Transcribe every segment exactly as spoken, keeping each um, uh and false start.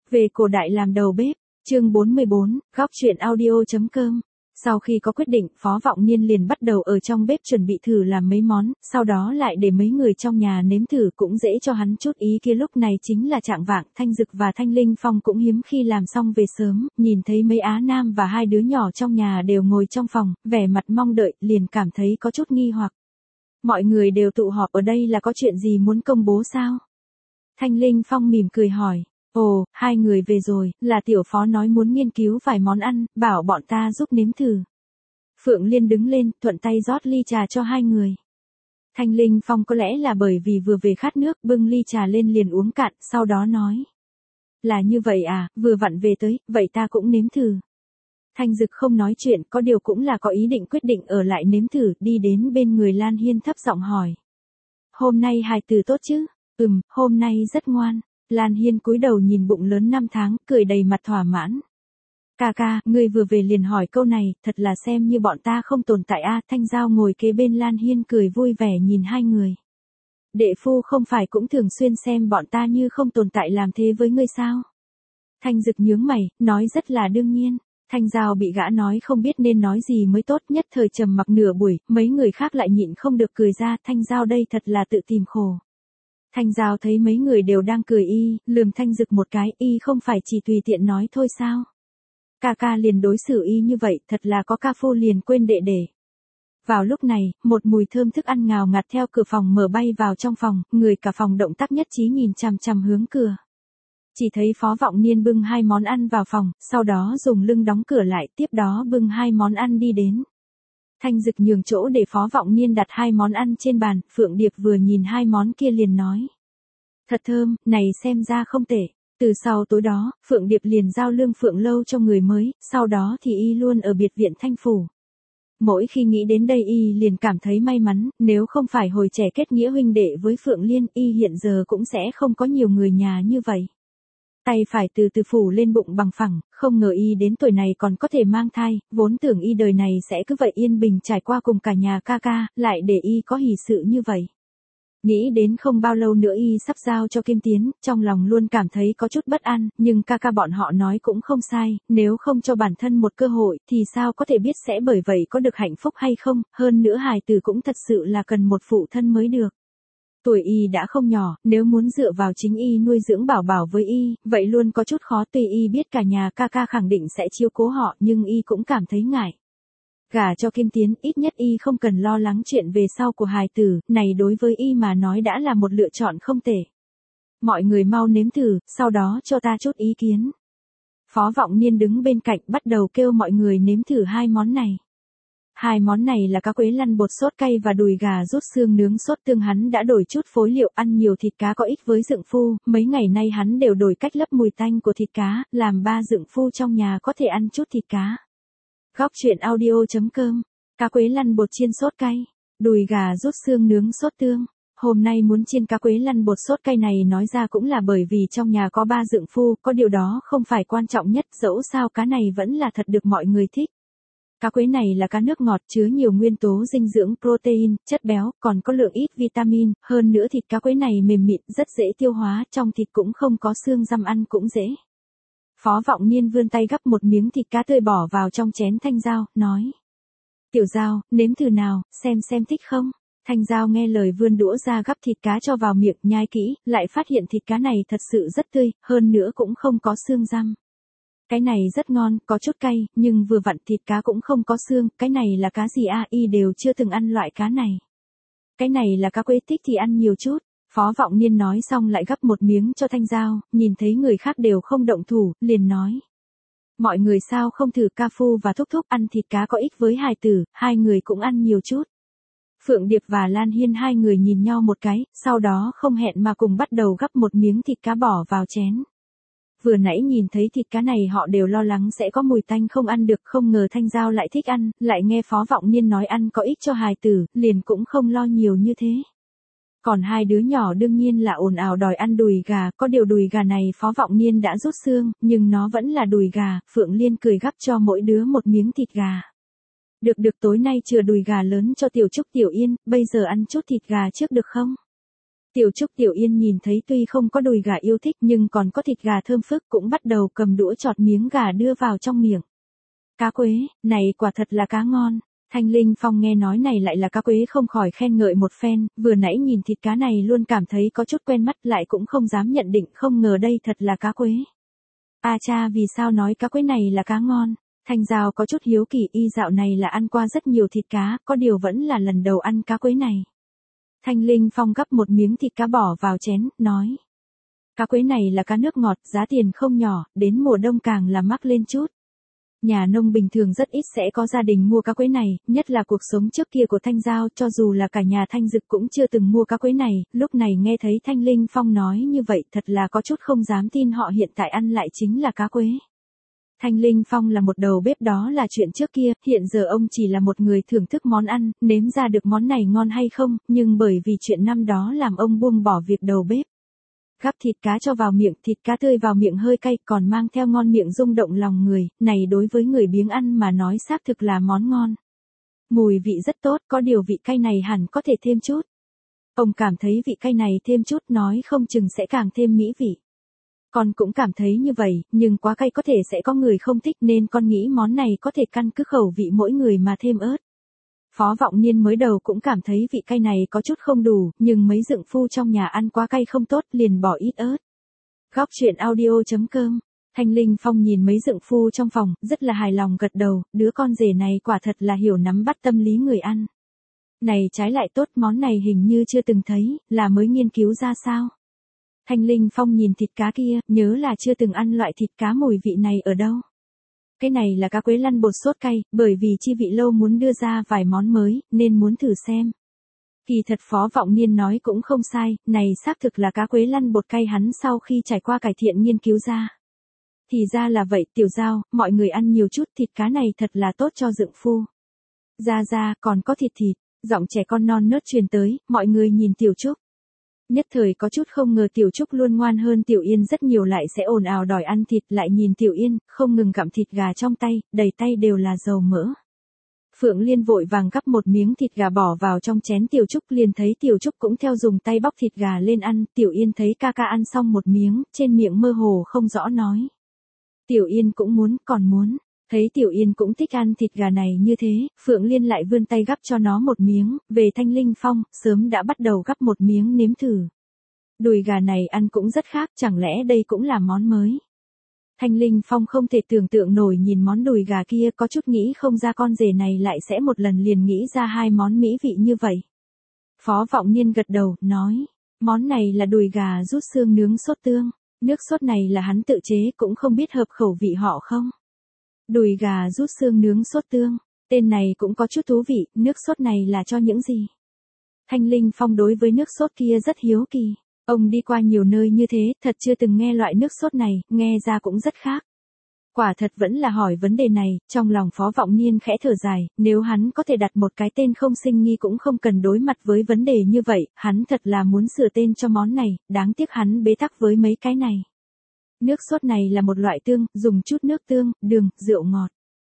Về cổ đại làm đầu bếp, chương bốn mươi bốn, góc truyện audio.com. Sau khi có quyết định, Phó Vọng Niên liền bắt đầu ở trong bếp chuẩn bị thử làm mấy món, sau đó lại để mấy người trong nhà nếm thử cũng dễ cho hắn chút ý kia. Lúc này chính là trạng vạng, Thanh Dực và Thanh Linh Phong cũng hiếm khi làm xong về sớm, nhìn thấy mấy Á Nam và hai đứa nhỏ trong nhà đều ngồi trong phòng, vẻ mặt mong đợi, liền cảm thấy có chút nghi hoặc. Mọi người đều tụ họp ở đây là có chuyện gì muốn công bố sao? Thanh Linh Phong mỉm cười hỏi. Ồ, hai người về rồi, là tiểu phó nói muốn nghiên cứu vài món ăn, bảo bọn ta giúp nếm thử. Phượng Liên đứng lên, thuận tay rót ly trà cho hai người. Thanh Linh Phong có lẽ là bởi vì vừa về khát nước, bưng ly trà lên liền uống cạn, sau đó nói. Là như vậy à, vừa vặn về tới, vậy ta cũng nếm thử. Thanh Dực không nói chuyện, có điều cũng là có ý định quyết định ở lại nếm thử, đi đến bên người Lan Hiên thấp giọng hỏi. Hôm nay hài tử tốt chứ? Ừm, hôm nay rất ngoan. Lan Hiên cúi đầu nhìn bụng lớn năm tháng, cười đầy mặt thỏa mãn. Ca ca, ngươi vừa về liền hỏi câu này, thật là xem như bọn ta không tồn tại a. Thanh Giao ngồi kế bên Lan Hiên cười vui vẻ nhìn hai người. Đệ phu không phải cũng thường xuyên xem bọn ta như không tồn tại làm thế với ngươi sao? Thanh Dực nhướng mày, nói rất là đương nhiên. Thanh Giao bị gã nói không biết nên nói gì mới tốt, nhất thời trầm mặc nửa buổi, mấy người khác lại nhịn không được cười ra. Thanh Giao đây thật là tự tìm khổ. Thanh Giao thấy mấy người đều đang cười y, lườm Thanh Dực một cái, y không phải chỉ tùy tiện nói thôi sao? Ca ca liền đối xử y như vậy, thật là có ca phu liền quên đệ đệ. Vào lúc này, một mùi thơm thức ăn ngào ngạt theo cửa phòng mở bay vào trong phòng, người cả phòng động tác nhất trí nhìn chằm chằm hướng cửa. Chỉ thấy Phó Vọng Niên bưng hai món ăn vào phòng, sau đó dùng lưng đóng cửa lại, tiếp đó bưng hai món ăn đi đến. Thanh Dực nhường chỗ để Phó Vọng Niên đặt hai món ăn trên bàn, Phượng Điệp vừa nhìn hai món kia liền nói. Thật thơm, này xem ra không tệ. Từ sau tối đó, Phượng Điệp liền giao lương Phượng Lâu cho người mới, sau đó thì y luôn ở biệt viện Thanh Phủ. Mỗi khi nghĩ đến đây y liền cảm thấy may mắn, nếu không phải hồi trẻ kết nghĩa huynh đệ với Phượng Liên, y hiện giờ cũng sẽ không có nhiều người nhà như vậy. Tay phải từ từ phủ lên bụng bằng phẳng, không ngờ y đến tuổi này còn có thể mang thai, vốn tưởng y đời này sẽ cứ vậy yên bình trải qua cùng cả nhà ca ca, lại để y có hỷ sự như vậy. Nghĩ đến không bao lâu nữa y sắp giao cho Kim Tiến, trong lòng luôn cảm thấy có chút bất an, nhưng ca ca bọn họ nói cũng không sai, nếu không cho bản thân một cơ hội, thì sao có thể biết sẽ bởi vậy có được hạnh phúc hay không, hơn nữa hài tử cũng thật sự là cần một phụ thân mới được. Tuổi y đã không nhỏ, nếu muốn dựa vào chính y nuôi dưỡng bảo bảo với y, vậy luôn có chút khó. Tuy y biết cả nhà ca ca khẳng định sẽ chiếu cố họ, nhưng y cũng cảm thấy ngại. Gả cho Kim Tiến, ít nhất y không cần lo lắng chuyện về sau của hài tử, này đối với y mà nói đã là một lựa chọn không tệ. Mọi người mau nếm thử, sau đó cho ta chút ý kiến. Phó Vọng Niên đứng bên cạnh bắt đầu kêu mọi người nếm thử hai món này. Hai món này là cá quế lăn bột sốt cay và đùi gà rút xương nướng sốt tương. Hắn đã đổi chút phối liệu, ăn nhiều thịt cá có ích với dượng phu, mấy ngày nay hắn đều đổi cách lấp mùi tanh của thịt cá, làm ba dượng phu trong nhà có thể ăn chút thịt cá. Góc truyện audio.com, cá quế lăn bột chiên sốt cay, đùi gà rút xương nướng sốt tương. Hôm nay muốn chiên cá quế lăn bột sốt cay này nói ra cũng là bởi vì trong nhà có ba dượng phu, có điều đó không phải quan trọng nhất, dẫu sao cá này vẫn là thật được mọi người thích. Cá quế này là cá nước ngọt chứa nhiều nguyên tố dinh dưỡng, protein, chất béo, còn có lượng ít vitamin, hơn nữa thịt cá quế này mềm mịn, rất dễ tiêu hóa, trong thịt cũng không có xương răm ăn cũng dễ. Phó Vọng Niên vươn tay gắp một miếng thịt cá tươi bỏ vào trong chén Thanh Giao, nói. Tiểu Giao, nếm thử nào, xem xem thích không? Thanh Giao nghe lời vươn đũa ra gắp thịt cá cho vào miệng, nhai kỹ, lại phát hiện thịt cá này thật sự rất tươi, hơn nữa cũng không có xương răm. Cái này rất ngon, có chút cay, nhưng vừa vặn thịt cá cũng không có xương, cái này là cá gì a? Y đều chưa từng ăn loại cá này. Cái này là cá quế, thích thì ăn nhiều chút. Phó Vọng Niên nói xong lại gắp một miếng cho Thanh Giao, nhìn thấy người khác đều không động thủ, liền nói. Mọi người sao không thử ca phu và thúc thúc ăn thịt cá có ích với hài tử, hai người cũng ăn nhiều chút. Phượng Điệp và Lan Hiên hai người nhìn nhau một cái, sau đó không hẹn mà cùng bắt đầu gắp một miếng thịt cá bỏ vào chén. Vừa nãy nhìn thấy thịt cá này họ đều lo lắng sẽ có mùi tanh không ăn được, không ngờ Thanh Giao lại thích ăn, lại nghe Phó Vọng Niên nói ăn có ích cho hài tử, liền cũng không lo nhiều như thế. Còn hai đứa nhỏ đương nhiên là ồn ào đòi ăn đùi gà, có điều đùi gà này Phó Vọng Niên đã rút xương, nhưng nó vẫn là đùi gà. Phượng Liên cười gắp cho mỗi đứa một miếng thịt gà. Được được, tối nay chừa đùi gà lớn cho Tiểu Trúc Tiểu Yên, bây giờ ăn chút thịt gà trước được không? Tiểu Trúc Tiểu Yên nhìn thấy tuy không có đùi gà yêu thích nhưng còn có thịt gà thơm phức cũng bắt đầu cầm đũa chọt miếng gà đưa vào trong miệng. Cá quế, này quả thật là cá ngon. Thanh Linh Phong nghe nói này lại là cá quế không khỏi khen ngợi một phen, vừa nãy nhìn thịt cá này luôn cảm thấy có chút quen mắt lại cũng không dám nhận định không ngờ đây thật là cá quế. A cha vì sao nói cá quế này là cá ngon? Thanh Giao có chút hiếu kỳ y dạo này là ăn qua rất nhiều thịt cá, có điều vẫn là lần đầu ăn cá quế này. Thanh Linh Phong gắp một miếng thịt cá bỏ vào chén, nói. Cá quế này là cá nước ngọt, giá tiền không nhỏ, đến mùa đông càng là mắc lên chút. Nhà nông bình thường rất ít sẽ có gia đình mua cá quế này, nhất là cuộc sống trước kia của Thanh Giao, cho dù là cả nhà Thanh Dực cũng chưa từng mua cá quế này, lúc này nghe thấy Thanh Linh Phong nói như vậy thật là có chút không dám tin họ hiện tại ăn lại chính là cá quế. Thanh Linh Phong là một đầu bếp đó là chuyện trước kia, hiện giờ ông chỉ là một người thưởng thức món ăn, nếm ra được món này ngon hay không, nhưng bởi vì chuyện năm đó làm ông buông bỏ việc đầu bếp. Gắp thịt cá cho vào miệng, thịt cá tươi vào miệng hơi cay còn mang theo ngon miệng rung động lòng người, này đối với người biếng ăn mà nói xác thực là món ngon. Mùi vị rất tốt, có điều vị cay này hẳn có thể thêm chút. Ông cảm thấy vị cay này thêm chút nói không chừng sẽ càng thêm mỹ vị. Con cũng cảm thấy như vậy, nhưng quá cay có thể sẽ có người không thích nên con nghĩ món này có thể căn cứ khẩu vị mỗi người mà thêm ớt. Phó Vọng Niên mới đầu cũng cảm thấy vị cay này có chút không đủ, nhưng mấy dượng phu trong nhà ăn quá cay không tốt liền bỏ ít ớt. Góc truyện audio chấm com. Thanh Linh Phong nhìn mấy dượng phu trong phòng, rất là hài lòng gật đầu, đứa con rể này quả thật là hiểu nắm bắt tâm lý người ăn. Này trái lại tốt, món này hình như chưa từng thấy, là mới nghiên cứu ra sao. Thanh Linh Phong nhìn thịt cá kia, nhớ là chưa từng ăn loại thịt cá mùi vị này ở đâu. Cái này là cá quế lăn bột sốt cay, bởi vì Chi Vị Lâu muốn đưa ra vài món mới, nên muốn thử xem. Kỳ thật Phó Vọng Niên nói cũng không sai, này xác thực là cá quế lăn bột cay hắn sau khi trải qua cải thiện nghiên cứu ra. Thì ra là vậy, Tiểu Giao, mọi người ăn nhiều chút, thịt cá này thật là tốt cho dượng phu. Ra ra, còn có thịt thịt, giọng trẻ con non nớt truyền tới, mọi người nhìn Tiểu Trúc. Nhất thời có chút không ngờ Tiểu Trúc luôn ngoan hơn Tiểu Yên rất nhiều lại sẽ ồn ào đòi ăn thịt, lại nhìn Tiểu Yên, không ngừng gặm thịt gà trong tay, đầy tay đều là dầu mỡ. Phượng Liên vội vàng gắp một miếng thịt gà bỏ vào trong chén Tiểu Trúc, liền thấy Tiểu Trúc cũng theo dùng tay bóc thịt gà lên ăn, Tiểu Yên thấy ca ca ăn xong một miếng, trên miệng mơ hồ không rõ nói. Tiểu Yên cũng muốn, còn muốn. Thấy Tiểu Yên cũng thích ăn thịt gà này như thế, Phượng Liên lại vươn tay gắp cho nó một miếng, về Thanh Linh Phong, sớm đã bắt đầu gắp một miếng nếm thử. Đùi gà này ăn cũng rất khác, chẳng lẽ đây cũng là món mới. Thanh Linh Phong không thể tưởng tượng nổi nhìn món đùi gà kia, có chút nghĩ không ra con rể này lại sẽ một lần liền nghĩ ra hai món mỹ vị như vậy. Phó Vọng Niên gật đầu, nói, món này là đùi gà rút xương nướng sốt tương, nước sốt này là hắn tự chế cũng không biết hợp khẩu vị họ không. Đùi gà rút xương nướng sốt tương, tên này cũng có chút thú vị, nước sốt này là cho những gì? Thanh Linh Phong đối với nước sốt kia rất hiếu kỳ, ông đi qua nhiều nơi như thế, thật chưa từng nghe loại nước sốt này, nghe ra cũng rất khác. Quả thật vẫn là hỏi vấn đề này, trong lòng Phó Vọng Niên khẽ thở dài, nếu hắn có thể đặt một cái tên không sinh nghi cũng không cần đối mặt với vấn đề như vậy, hắn thật là muốn sửa tên cho món này, đáng tiếc hắn bế tắc với mấy cái này. Nước sốt này là một loại tương, dùng chút nước tương, đường, rượu ngọt,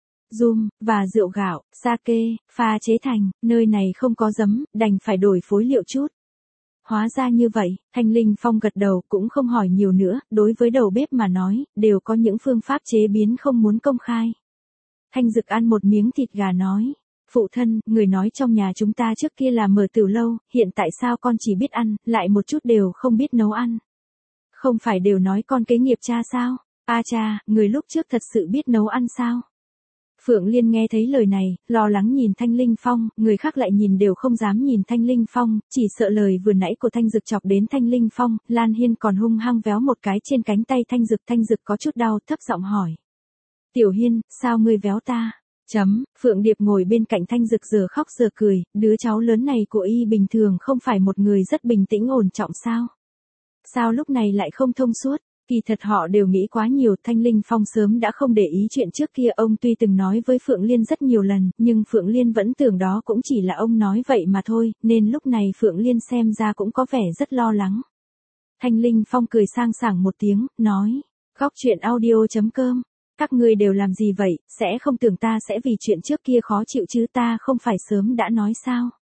rum, và rượu gạo, sake, pha chế thành, nơi này không có giấm, đành phải đổi phối liệu chút. Hóa ra như vậy, Thanh Linh Phong gật đầu cũng không hỏi nhiều nữa, đối với đầu bếp mà nói, đều có những phương pháp chế biến không muốn công khai. Thanh Dực ăn một miếng thịt gà nói, phụ thân, người nói trong nhà chúng ta trước kia là mở tửu lâu, hiện tại sao con chỉ biết ăn, lại một chút đều không biết nấu ăn. Không phải đều nói con kế nghiệp cha sao? A cha, người lúc trước thật sự biết nấu ăn sao? Phượng Liên nghe thấy lời này, lo lắng nhìn Thanh Linh Phong, người khác lại nhìn đều không dám nhìn Thanh Linh Phong, chỉ sợ lời vừa nãy của Thanh Dực chọc đến Thanh Linh Phong, Lan Hiên còn hung hăng véo một cái trên cánh tay Thanh Dực, Thanh Dực có chút đau, thấp giọng hỏi. Tiểu Hiên, sao ngươi véo ta? Chấm, Phượng Điệp ngồi bên cạnh Thanh Dực giờ khóc giờ cười, đứa cháu lớn này của y bình thường không phải một người rất bình tĩnh ổn trọng sao? Sao lúc này lại không thông suốt? Kỳ thật họ đều nghĩ quá nhiều, Thanh Linh Phong sớm đã không để ý chuyện trước kia, ông tuy từng nói với Phượng Liên rất nhiều lần, nhưng Phượng Liên vẫn tưởng đó cũng chỉ là ông nói vậy mà thôi, nên lúc này Phượng Liên xem ra cũng có vẻ rất lo lắng. Thanh Linh Phong cười sang sảng một tiếng, nói, góc truyện audio chấm com, các ngươi đều làm gì vậy, sẽ không tưởng ta sẽ vì chuyện trước kia khó chịu chứ, ta không phải sớm đã nói sao?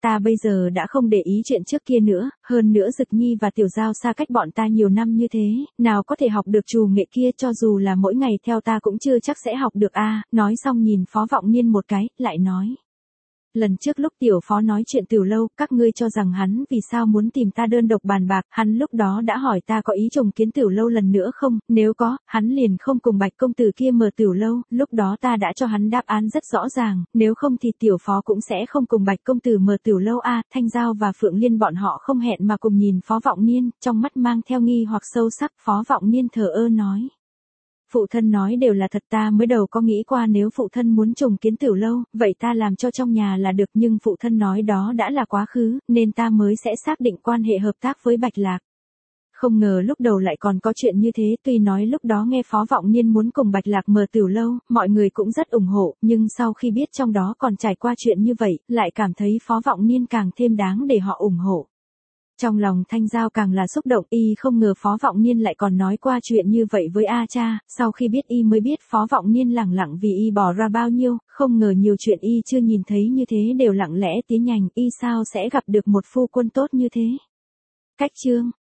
ta bây giờ đã không để ý chuyện trước kia nữa, hơn nữa Dực Nhi và Tiểu Giao xa cách bọn ta nhiều năm như thế, nào có thể học được trù nghệ kia, cho dù là mỗi ngày theo ta cũng chưa chắc sẽ học được a. Nói xong nhìn Phó Vọng Niên một cái, lại nói. Lần trước lúc tiểu phó nói chuyện Tiểu Lâu, các ngươi cho rằng hắn vì sao muốn tìm ta đơn độc bàn bạc, hắn lúc đó đã hỏi ta có ý trùng kiến Tiểu Lâu lần nữa không, nếu có, hắn liền không cùng Bạch công tử kia mở Tiểu Lâu, lúc đó ta đã cho hắn đáp án rất rõ ràng, nếu không thì tiểu phó cũng sẽ không cùng Bạch công tử mở Tiểu Lâu a. Thanh Giao và Phượng Liên bọn họ không hẹn mà cùng nhìn Phó Vọng Niên, trong mắt mang theo nghi hoặc sâu sắc. Phó Vọng Niên thờ ơ nói. Phụ thân nói đều là thật, ta mới đầu có nghĩ qua nếu phụ thân muốn trùng kiến Tiểu Lâu, vậy ta làm cho trong nhà là được, nhưng phụ thân nói đó đã là quá khứ, nên ta mới sẽ xác định quan hệ hợp tác với Bạch Lạc. Không ngờ lúc đầu lại còn có chuyện như thế, tuy nói lúc đó nghe Phó Vọng Niên muốn cùng Bạch Lạc mở Tiểu Lâu, mọi người cũng rất ủng hộ, nhưng sau khi biết trong đó còn trải qua chuyện như vậy, lại cảm thấy Phó Vọng Niên càng thêm đáng để họ ủng hộ. Trong lòng Thanh Giao càng là xúc động, y không ngờ Phó Vọng Niên lại còn nói qua chuyện như vậy với A cha, sau khi biết y mới biết Phó Vọng Niên lẳng lặng vì y bỏ ra bao nhiêu, không ngờ nhiều chuyện y chưa nhìn thấy như thế đều lặng lẽ tiến hành, y sao sẽ gặp được một phu quân tốt như thế. Cách chương